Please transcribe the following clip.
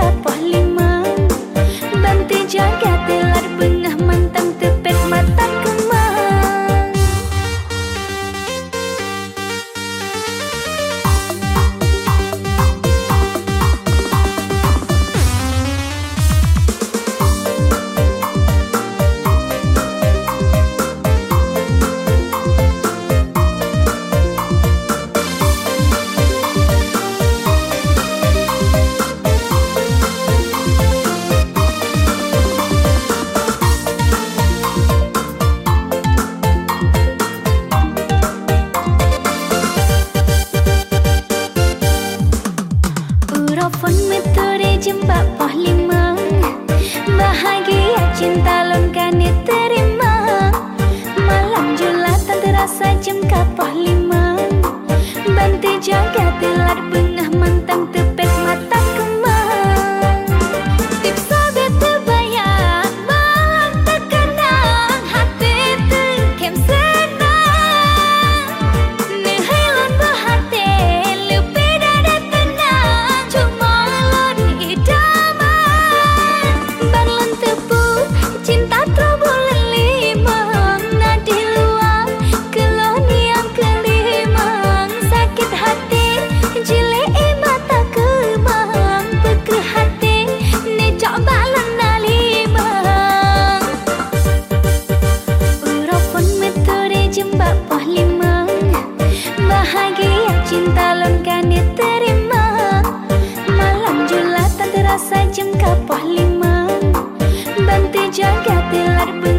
kapoh lima. Bantu jaga telar bengah mantang tepet mata kemang. Urofon metode jembat poh lima. Bahagia cinta lon kane terima. Malam julatan terasa jem kapoh lima. Bantu jaga telar bengah mantang tepet mata kemang. Tips sahabat terbayang bang terkenang hati terkem senang. Nehilon berhati lebih dada tenang. Cuma lon idaman. Balon tepu cinta terbulan limang. Nadi luang kelonian kelimang. Sakit hati jile mata kemang. Peke hati nejak balan nalimang. Urofon metode jembat poh limang. Bahagia cinta lon kane terima. Malam julatan terasa jem kapoh lima. Bantu jaga telar bengah